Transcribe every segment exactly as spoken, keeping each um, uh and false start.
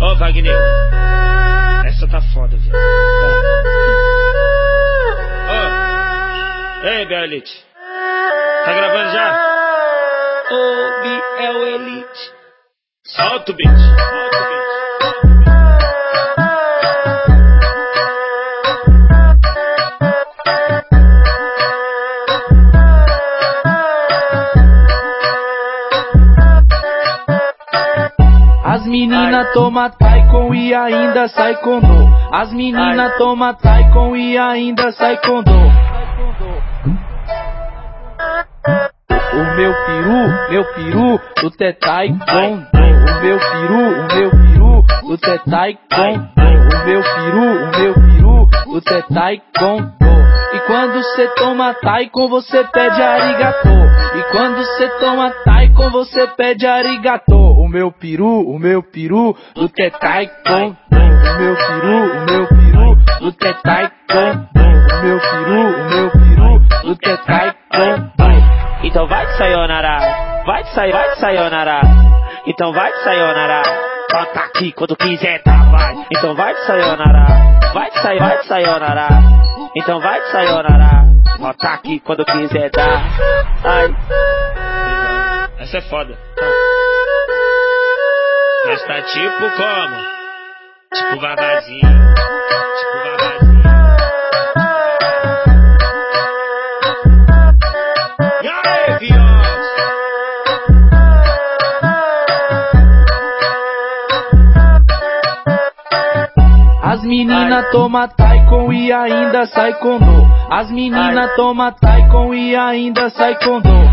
Ô, Wagner, essa tá foda, viu? Ô, ei, Belite, tá gravando já? Ô, Biel Elite, solta o beat, solta o beat. As menina toma Taikon e ainda sai com dor. As menina toma Taikon e ainda sai com dor. O meu peru, meu peru, o tetai com dor. O meu peru, o meu peru, o tetai com dor. O meu peru, o meu peru, o tetai com dor. E quando cê toma Taikon, você pede arigatô. E quando cê toma Taikon, você pede arigatô. O meu peru, o meu peru, o tetai com dor. O meu peru, o meu peru, o tetai com dor. O meu peru, o meu peru, o tetai com dor. Então vai de sayonara, vai de sai, vai de sayonara. Então vai de sayonara, bota aqui quando quiser, tá, vai. Então vai de sayonara, vai de sai, vai de sayonara. Então vai de sayonara, bota aqui quando quiser, tá. Ai, essa é foda. Mas tá tipo como? Tipo vagazinho, tipo vagazinho. E aí, viós? As menina toma Taikon e ainda sai com dor. As menina toma Taikon e ainda sai com dor.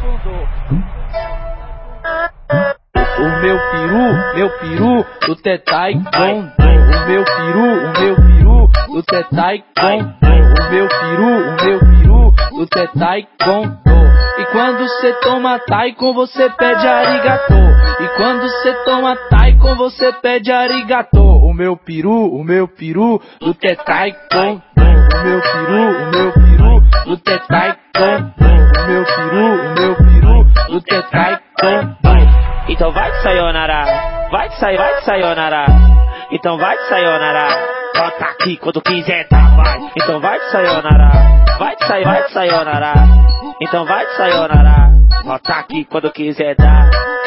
O meu peru, meu peru, o tetai com dor. O meu peru, o meu peru, o tetai com dor. O meu peru, o meu peru, o tetai com dor. E quando cê toma Taikon, você pede arigatô. E quando cê toma Taikon, você pede arigatô. O meu peru, o meu peru, o tetai com dor. O meu peru, o meu peru, o tetai com dor. O meu peru, o meu peru, o tetai com dor. Então vai de sayonara, vai de sai, vai de sayonara. Então vai de sayonara, bota aqui quando quiser, tá, vai. Então vai de sayonara, vai de sai, vai de sayonara. Então vai de sayonara, bota aqui quando quiser, tá.